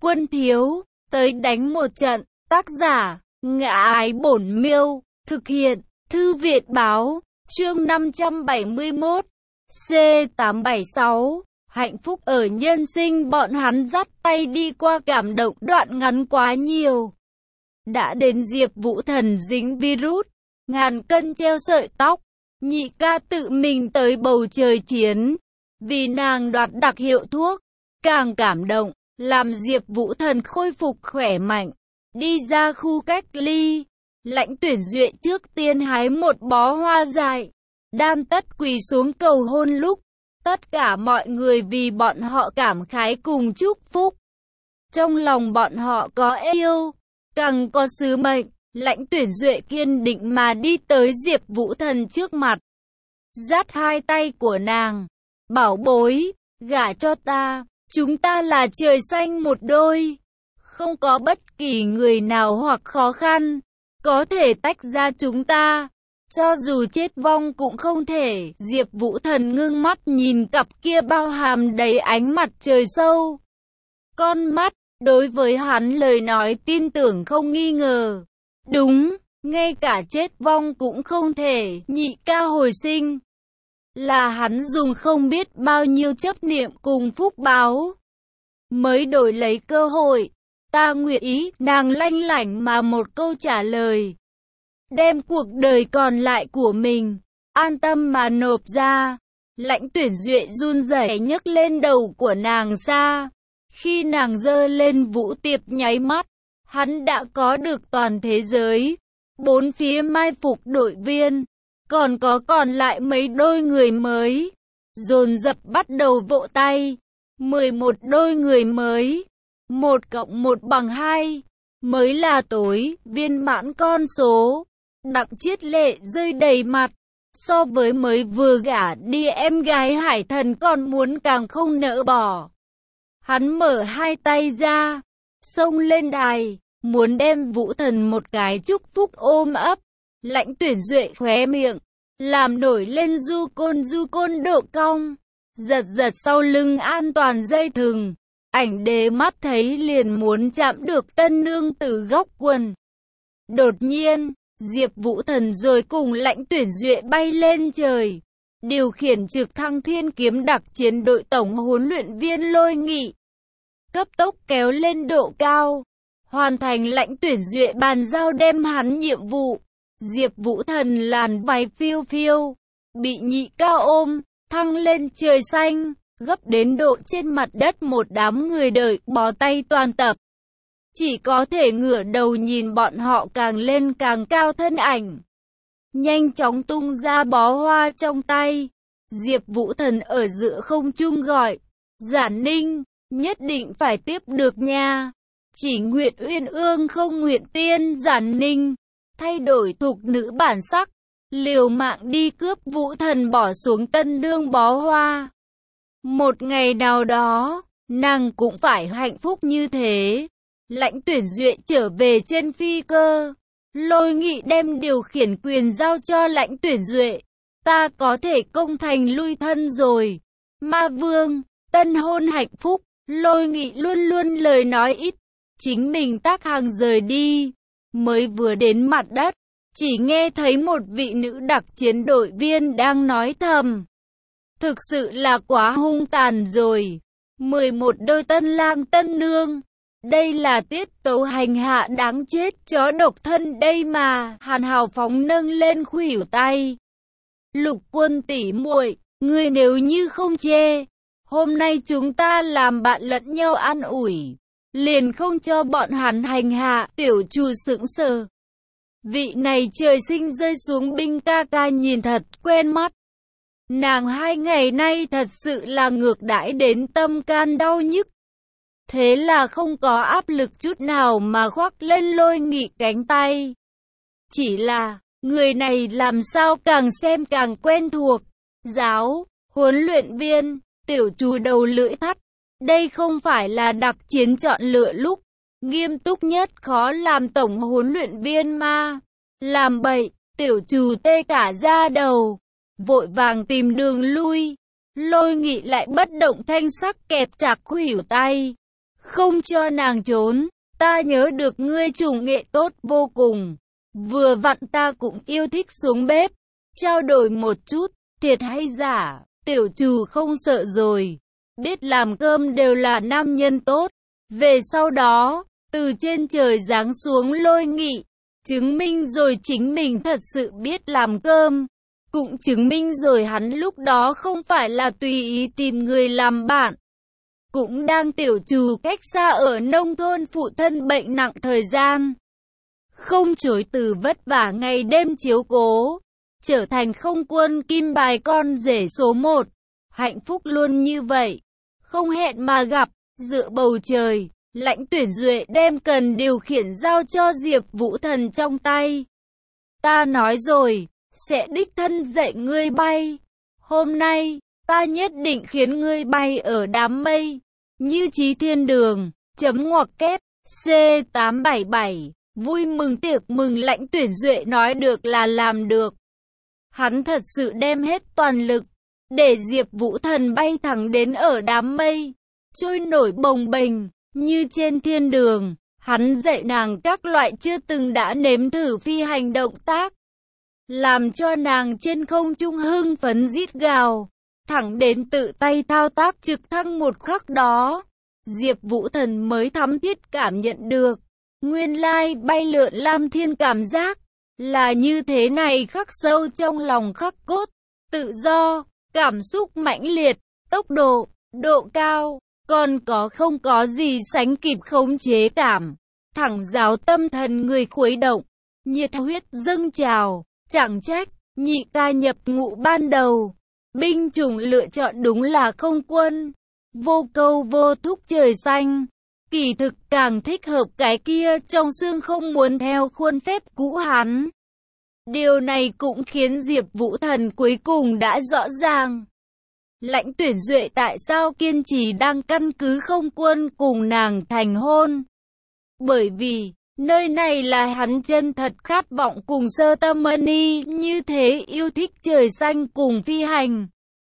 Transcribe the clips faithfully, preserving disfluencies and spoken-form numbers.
Quân thiếu, tới đánh một trận. Tác giả, Ngã Ái Bổn Miêu. Thực hiện, Thư Viện Báo. Chương năm trăm bảy mươi mốt. C tám bảy sáu. Hạnh phúc ở nhân sinh. Bọn hắn dắt tay đi qua cảm động đoạn ngắn quá nhiều. Đã đến Diệp Vũ Thần dính virus, ngàn cân treo sợi tóc. Nhị ca tự mình tới bầu trời chiến, vì nàng đoạt đặc hiệu thuốc. Càng cảm động, làm Diệp Vũ Thần khôi phục khỏe mạnh. Đi ra khu cách ly, Lãnh Tuyển Duệ trước tiên hái một bó hoa dại, đan tất quỳ xuống cầu hôn lúc. Tất cả mọi người vì bọn họ cảm khái cùng chúc phúc. Trong lòng bọn họ có yêu, càng có sứ mệnh. Lãnh Tuyển Duệ kiên định mà đi tới Diệp Vũ Thần trước mặt, dắt hai tay của nàng. Bảo bối, gả cho ta, chúng ta là trời xanh một đôi. Không có bất kỳ người nào hoặc khó khăn có thể tách ra chúng ta. Cho dù chết vong cũng không thể. Diệp Vũ Thần ngưng mắt nhìn cặp kia bao hàm đầy ánh mặt trời sâu. Con mắt, đối với hắn lời nói tin tưởng không nghi ngờ. Đúng, ngay cả chết vong cũng không thể. Nhị ca hồi sinh là hắn dùng không biết bao nhiêu chấp niệm cùng phúc báo mới đổi lấy cơ hội. Ta nguyện ý. Nàng lanh lảnh mà một câu trả lời, đem cuộc đời còn lại của mình an tâm mà nộp ra. Lãnh Tuyển Duệ run rẩy nhấc lên đầu của nàng xa. Khi nàng giơ lên vũ tiệp nháy mắt, hắn đã có được toàn thế giới. Bốn phía mai phục đội viên, còn có còn lại mấy đôi người mới, dồn dập bắt đầu vỗ tay. mười một đôi người mới, một cộng một bằng hai, mới là tối viên mãn con số. Đặng Chiết lệ rơi đầy mặt, so với mới vừa gả đi em gái Hải Thần còn muốn càng không nỡ bỏ. Hắn mở hai tay ra, xông lên đài, muốn đem Vũ Thần một cái chúc phúc ôm ấp. Lãnh Tuyển Duệ khóe miệng, làm nổi lên du côn du côn độ cong, giật giật sau lưng an toàn dây thừng. Ảnh đế mắt thấy liền muốn chạm được tân nương từ góc quần. Đột nhiên, Diệp Vũ Thần rồi cùng Lãnh Tuyển Duệ bay lên trời, điều khiển trực thăng thiên kiếm đặc chiến đội tổng huấn luyện viên Lôi Nghị, cấp tốc kéo lên độ cao, hoàn thành Lãnh Tuyển Duệ bàn giao đem hắn nhiệm vụ. Diệp Vũ Thần làn váy phiêu phiêu, bị nhị ca ôm, thăng lên trời xanh, gấp đến độ trên mặt đất một đám người đợi bó tay toàn tập. Chỉ có thể ngửa đầu nhìn bọn họ càng lên càng cao thân ảnh, nhanh chóng tung ra bó hoa trong tay. Diệp Vũ Thần ở giữa không trung gọi, Giản Ninh, nhất định phải tiếp được nha. Chỉ nguyện uyên ương không nguyện tiên. Giản Ninh thay đổi thục nữ bản sắc, liều mạng đi cướp Vũ Thần bỏ xuống tân đương bó hoa. Một ngày nào đó, nàng cũng phải hạnh phúc như thế. Lãnh Tuyển Duệ trở về trên phi cơ, Lôi Nghị đem điều khiển quyền giao cho Lãnh Tuyển Duệ. Ta có thể công thành lui thân rồi. Ma Vương, tân hôn hạnh phúc. Lôi Nghị luôn luôn lời nói ít, chính mình tác hàng rời đi. Mới vừa đến mặt đất, chỉ nghe thấy một vị nữ đặc chiến đội viên đang nói thầm. Thực sự là quá hung tàn rồi. mười một đôi tân lang tân nương. Đây là tiết tấu hành hạ đáng chết chó độc thân đây mà. Hàn hào phóng nâng lên khuỷu tay. Lục Quân tỷ muội, ngươi nếu như không chê, hôm nay chúng ta làm bạn lẫn nhau an ủi, liền không cho bọn hắn hành hạ. Tiểu Trù sững sờ. Vị này trời sinh rơi xuống binh ca ca nhìn thật quen mắt. Nàng hai ngày nay thật sự là ngược đãi đến tâm can đau nhức. Thế là không có áp lực chút nào mà khoác lên Lôi Nghị cánh tay. Chỉ là, người này làm sao càng xem càng quen thuộc. Giáo, huấn luyện viên, Tiểu Trù đầu lưỡi thắt. Đây không phải là đặc chiến chọn lựa lúc nghiêm túc nhất khó làm tổng huấn luyện viên mà. Làm bậy, Tiểu Trù tê cả da đầu, vội vàng tìm đường lui. Lôi Nghị lại bất động thanh sắc kẹp chặt khuỷu tay. không cho nàng trốn. Ta nhớ được ngươi trùng nghệ tốt vô cùng. Vừa vặn ta cũng yêu thích xuống bếp. Trao đổi một chút, thiệt hay giả, tiểu trù không sợ rồi. Biết làm cơm đều là nam nhân tốt. Về sau đó, từ trên trời giáng xuống Lôi Nghị, chứng minh rồi chính mình thật sự biết làm cơm. Cũng chứng minh rồi hắn lúc đó không phải là tùy ý tìm người làm bạn. Cũng đang tiểu trù cách xa ở nông thôn phụ thân bệnh nặng thời gian. Không chối từ vất vả ngày đêm chiếu cố. Trở thành không quân kim bài con rể số một. Hạnh phúc luôn như vậy. Không hẹn mà gặp, dựa bầu trời. Lãnh Tuyển Duệ đem cần điều khiển giao cho Diệp Vũ Thần trong tay. Ta nói rồi, sẽ đích thân dạy ngươi bay. Hôm nay, ta nhất định khiến ngươi bay ở đám mây, như Chí Thiên Đường, chấm ngoặc kép, C tám bảy bảy, vui mừng tiệc mừng. Lãnh Tuyển Duệ nói được là làm được. Hắn thật sự đem hết toàn lực, để Diệp Vũ Thần bay thẳng đến ở đám mây, trôi nổi bồng bềnh, như trên thiên đường. Hắn dạy nàng các loại chưa từng đã nếm thử phi hành động tác, làm cho nàng trên không trung hưng phấn rít gào, thẳng đến tự tay thao tác trực thăng một khắc đó. Diệp Vũ Thần mới thấm thiết cảm nhận được, nguyên lai bay lượn lam thiên cảm giác là như thế này, khắc sâu trong lòng khắc cốt, tự do, cảm xúc mãnh liệt, tốc độ, độ cao, còn có không có gì sánh kịp khống chế cảm, thẳng giáo tâm thần người khuấy động, nhiệt huyết dâng trào. Chẳng trách, nhị ca nhập ngũ ban đầu, binh chủng lựa chọn đúng là không quân. Vô câu vô thúc trời xanh, kỳ thực càng thích hợp cái kia trong xương không muốn theo khuôn phép cũ hắn. Điều này cũng khiến Diệp Vũ Thần cuối cùng đã rõ ràng. Lãnh Tuyển Duệ tại sao kiên trì đang căn cứ không quân cùng nàng thành hôn. Bởi vì, nơi này là hắn chân thật khát vọng cùng Sơ Tâm Mani như thế yêu thích trời xanh cùng phi hành.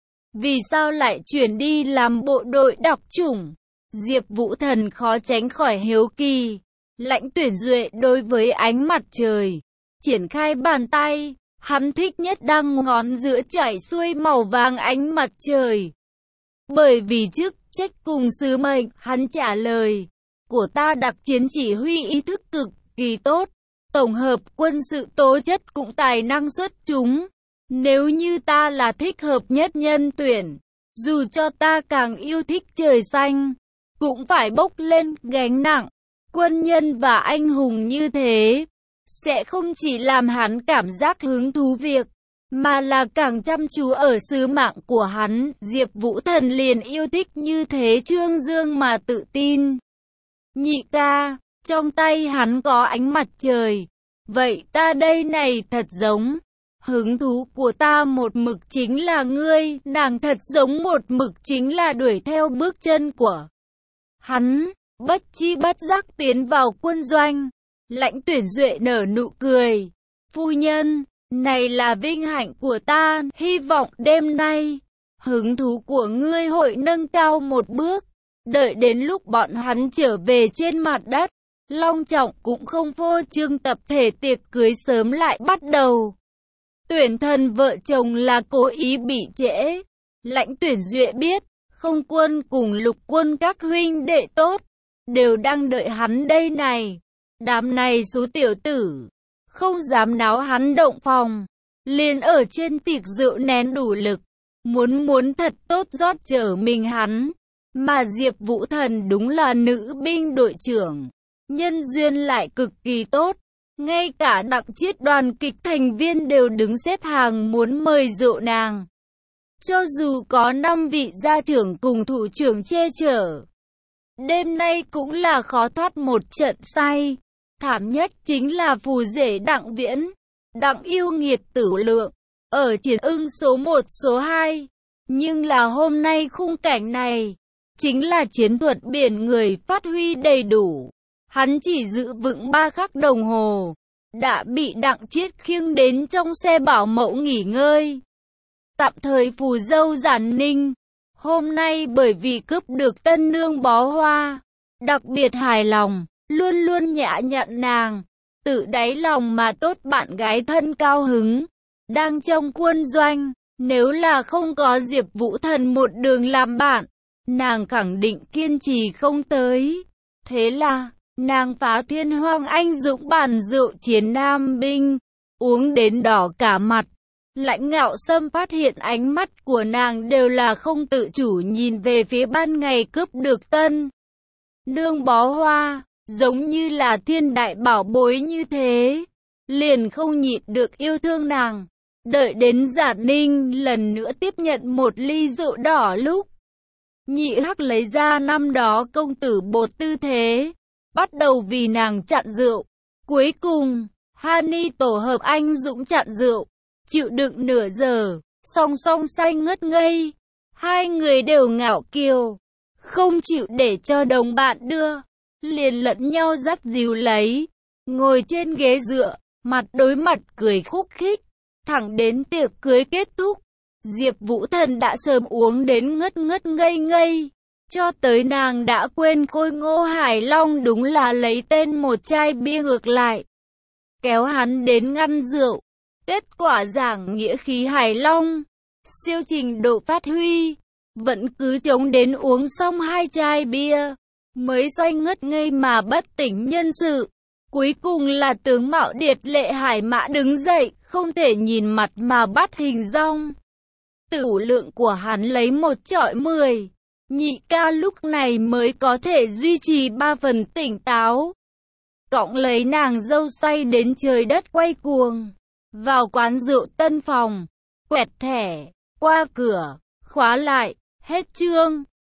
Vì sao lại chuyển đi làm bộ đội đọc chủng? Diệp Vũ Thần khó tránh khỏi hiếu kỳ. Lãnh Tuyển Duệ đối với ánh mặt trời, triển khai bàn tay, hắn thích nhất đang ngón giữa chảy xuôi màu vàng ánh mặt trời. Bởi vì chức trách cùng sứ mệnh, hắn trả lời, của ta đặc chiến chỉ huy ý thức cực kỳ tốt, tổng hợp quân sự tố chất cũng tài năng xuất chúng. Nếu như ta là thích hợp nhất nhân tuyển, dù cho ta càng yêu thích trời xanh, cũng phải bốc lên gánh nặng. Quân nhân và anh hùng như thế, sẽ không chỉ làm hắn cảm giác hứng thú việc, mà là càng chăm chú ở sứ mạng của hắn. Diệp Vũ Thần liền yêu thích như thế trương dương mà tự tin. Nhị ca, trong tay hắn có ánh mặt trời, vậy ta đây này thật giống. Hứng thú của ta một mực chính là ngươi, nàng thật giống một mực chính là đuổi theo bước chân của hắn. Bất chi bất giác tiến vào quân doanh. Lãnh Tuyển Duệ nở nụ cười. Phu nhân, này là vinh hạnh của ta, hy vọng đêm nay, hứng thú của ngươi hội nâng cao một bước. Đợi đến lúc bọn hắn trở về trên mặt đất, long trọng cũng không phô trương tập thể tiệc cưới sớm lại bắt đầu. Tuyển thần vợ chồng là cố ý bị trễ. Lãnh Tuyển Duệ biết, không quân cùng lục quân các huynh đệ tốt, đều đang đợi hắn đây này. Đám này số tiểu tử, không dám náo hắn động phòng, liền ở trên tiệc rượu nén đủ lực, muốn muốn thật tốt rót chở mình hắn. Mà Diệp Vũ Thần đúng là nữ binh đội trưởng, nhân duyên lại cực kỳ tốt. Ngay cả đặc chiết đoàn kịch thành viên đều đứng xếp hàng muốn mời rượu nàng. Cho dù có năm vị gia trưởng cùng thủ trưởng che chở, đêm nay cũng là khó thoát một trận say. Thảm nhất chính là phù rể Đặng Viễn, Đặng yêu nghiệt tử lượng, ở chiến ưng số một số hai. Nhưng là hôm nay khung cảnh này, chính là chiến thuật biển người phát huy đầy đủ. Hắn chỉ giữ vững ba khắc đồng hồ, đã bị Đặng Chiết khiêng đến trong xe bảo mẫu nghỉ ngơi. Tạm thời phù dâu Giản Ninh, hôm nay bởi vì cướp được tân nương Bó Hoa, đặc biệt hài lòng, luôn luôn nhã nhặn nàng, tự đáy lòng mà tốt bạn gái thân cao hứng, đang trong quân doanh, nếu là không có Diệp Vũ Thần một đường làm bạn, nàng khẳng định kiên trì không tới. Thế là, nàng phá thiên hoang anh dũng bản rượu chiến nam binh, uống đến đỏ cả mặt. Lãnh Ngạo Sâm phát hiện ánh mắt của nàng đều là không tự chủ nhìn về phía ban ngày cướp được tân nương bó hoa, giống như là thiên đại bảo bối như thế, liền không nhịn được yêu thương nàng. Đợi đến Giả Ninh lần nữa tiếp nhận một ly rượu đỏ lúc Nhị Hắc lấy ra năm đó công tử bột tư thế, bắt đầu vì nàng chặn rượu. Cuối cùng, Hani tổ hợp anh dũng chặn rượu, chịu đựng nửa giờ, song song say ngất ngây. Hai người đều ngạo kiều, không chịu để cho đồng bạn đưa, liền lẫn nhau dắt dìu lấy, ngồi trên ghế dựa, mặt đối mặt cười khúc khích. Thẳng đến tiệc cưới kết thúc, Diệp Vũ Thần đã sớm uống đến ngất ngất ngây ngây, cho tới nàng đã quên Khôi Ngô Hải Long đúng là lấy tên một chai bia ngược lại, kéo hắn đến ngăn rượu. Kết quả giảng nghĩa khí Hải Long, siêu trình độ phát huy, vẫn cứ chống đến uống xong hai chai bia, mới say ngất ngây mà bất tỉnh nhân sự. Cuối cùng là tướng mạo điệt lệ Hải Mã đứng dậy, không thể nhìn mặt mà bắt hình dong. Tử lượng của hắn lấy một trọi mười, nhị ca lúc này mới có thể duy trì ba phần tỉnh táo. Cõng lấy nàng dâu say đến trời đất quay cuồng, vào quán rượu Tân Phòng, quẹt thẻ, qua cửa, khóa lại, hết chương.